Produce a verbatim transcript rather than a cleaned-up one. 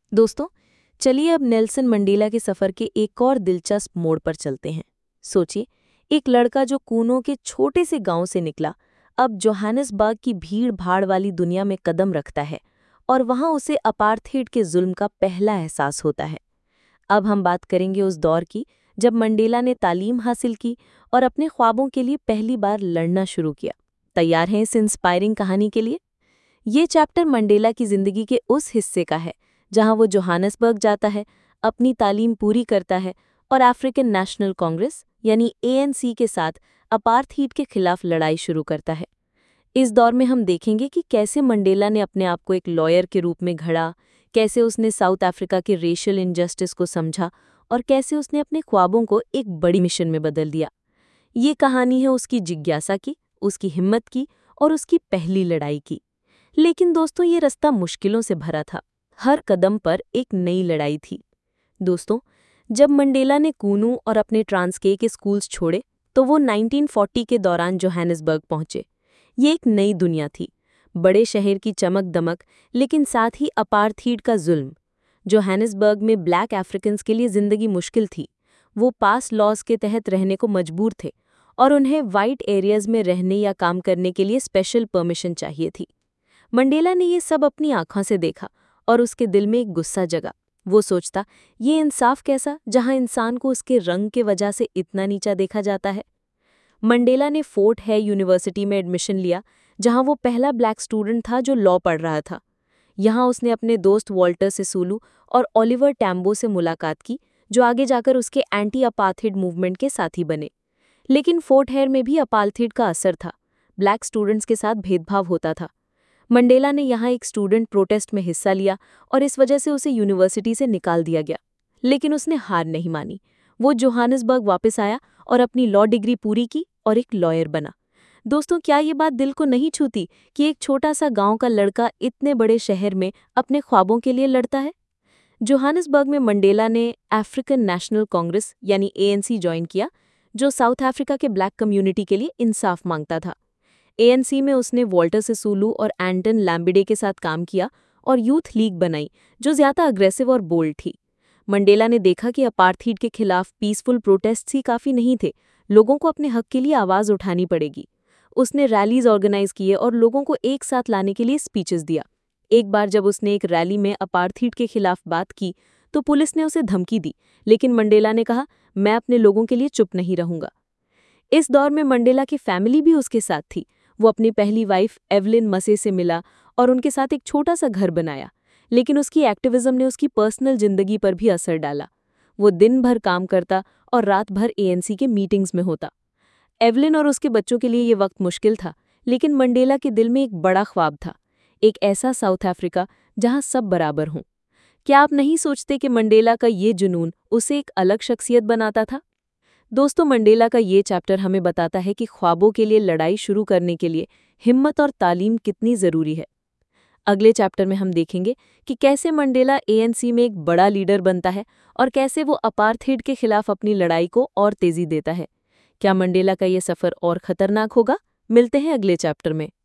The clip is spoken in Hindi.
दोस्तों, चलिए अब नेल्सन मंडेला के सफ़र के एक और दिलचस्प मोड़ पर चलते हैं। सोचिए, एक लड़का जो कूनो के छोटे से गांव से निकला, अब जोहानिसबर्ग की भीड़-भाड़ वाली दुनिया में कदम रखता है और वहां उसे अपार्थेड के जुल्म का पहला एहसास होता है। अब हम बात करेंगे उस दौर की जब मंडेला ने तालीम हासिल की और अपने ख्वाबों के लिए पहली बार लड़ना शुरू किया। तैयार हैं इस इंस्पायरिंग कहानी के लिए? ये चैप्टर मंडेला की जिंदगी के उस हिस्से का है जहां वो जोहानिसबर्ग जाता है, अपनी तालीम पूरी करता है और अफ्रीकन नेशनल कांग्रेस यानी ए एन सी के साथ अपार्थीड के खिलाफ लड़ाई शुरू करता है। इस दौर में हम देखेंगे कि कैसे मंडेला ने अपने आप को एक लॉयर के रूप में घड़ा, कैसे उसने साउथ अफ्रीका के रेशियल इनजस्टिस को समझा और कैसे उसने अपने ख्वाबों को एक बड़ी मिशन में बदल दिया। ये कहानी है उसकी जिज्ञासा की, उसकी हिम्मत की और उसकी पहली लड़ाई की। लेकिन दोस्तों, ये रास्ता मुश्किलों से भरा था। हर कदम पर एक नई लड़ाई थी। दोस्तों, जब मंडेला ने कूनू और अपने ट्रांसके के स्कूल्स छोड़े तो वो नाइनटीन फोर्टी के दौरान जोहानिसबर्ग पहुंचे। ये एक नई दुनिया थी, बड़े शहर की चमक दमक, लेकिन साथ ही अपार्थीड का जुल्म। जोहानिसबर्ग में ब्लैक अफ्रीकन्स के लिए जिंदगी मुश्किल थी। वो पास लॉज के तहत रहने को मजबूर थे और उन्हें वाइट एरियाज में रहने या काम करने के लिए स्पेशल परमिशन चाहिए थी। मंडेला ने ये सब अपनी आंखों से देखा और उसके दिल में एक गुस्सा जगा। वो सोचता, ये इंसाफ कैसा जहां इंसान को उसके रंग के वजह से इतना नीचा देखा जाता है। मंडेला ने फोर्ट है यूनिवर्सिटी में एडमिशन लिया, जहां वो पहला ब्लैक स्टूडेंट था जो लॉ पढ़ रहा था। यहाँ उसने अपने दोस्त वॉल्टर सिसूलू और ओलिवर टैम्बो से मुलाकात की, जो आगे जाकर उसके एंटी अपार्थीड मूवमेंट के साथी बने। लेकिन फोर्ट हेयर में भी अपार्थीड का असर था। ब्लैक स्टूडेंट्स के साथ भेदभाव होता था। मंडेला ने यहाँ एक स्टूडेंट प्रोटेस्ट में हिस्सा लिया और इस वजह से उसे यूनिवर्सिटी से निकाल दिया गया। लेकिन उसने हार नहीं मानी। वो जोहानिसबर्ग वापस आया और अपनी लॉ डिग्री पूरी की और एक लॉयर बना। दोस्तों, क्या ये बात दिल को नहीं छूती कि एक छोटा सा गांव का लड़का इतने बड़े शहर में अपने ख्वाबों के लिए लड़ता है? जोहानिसबर्ग में मंडेला ने अफ्रीकन नेशनल कांग्रेस यानी ए एन सी ज्वाइन किया, जो साउथ अफ्रीका के ब्लैक कम्युनिटी के लिए इंसाफ मांगता था। ए एन सी में उसने वॉल्टर सिसूलू और एंटन लैम्बिडे के साथ काम किया और यूथ लीग बनाई, जो ज्यादा अग्रेसिव और बोल्ड थी। मंडेला ने देखा कि अपार्थीड के खिलाफ पीसफुल प्रोटेस्ट ही काफी नहीं थे, लोगों को अपने हक के लिए आवाज उठानी पड़ेगी। उसने रैलीज ऑर्गेनाइज किए और लोगों को एक साथ लाने के लिए स्पीचेस दिया। एक बार जब उसने एक रैली में अपार्थीड के खिलाफ बात की तो पुलिस ने उसे धमकी दी, लेकिन मंडेला ने कहा, मैं अपने लोगों के लिए चुप नहीं रहूंगा। इस दौर में मंडेला की फैमिली भी उसके साथ थी। वो अपनी पहली वाइफ एवलिन मसे से मिला और उनके साथ एक छोटा सा घर बनाया। लेकिन उसकी एक्टिविज्म ने उसकी पर्सनल जिंदगी पर भी असर डाला। वो दिन भर काम करता और रात भर ए एन सी के मीटिंग्स में होता। एवलिन और उसके बच्चों के लिए ये वक्त मुश्किल था, लेकिन मंडेला के दिल में एक बड़ा ख्वाब था, एक ऐसा साउथ अफ्रीका जहां सब बराबर हों। क्या आप नहीं सोचते कि मंडेला का ये जुनून उसे एक अलग शख्सियत बनाता था? दोस्तों, मंडेला का ये चैप्टर हमें बताता है कि ख्वाबों के लिए लड़ाई शुरू करने के लिए हिम्मत और तालीम कितनी ज़रूरी है। अगले चैप्टर में हम देखेंगे कि कैसे मंडेला ए एन सी में एक बड़ा लीडर बनता है और कैसे वो अपार्थीड के खिलाफ अपनी लड़ाई को और तेज़ी देता है। क्या मंडेला का ये सफ़र और ख़तरनाक होगा? मिलते हैं अगले चैप्टर में।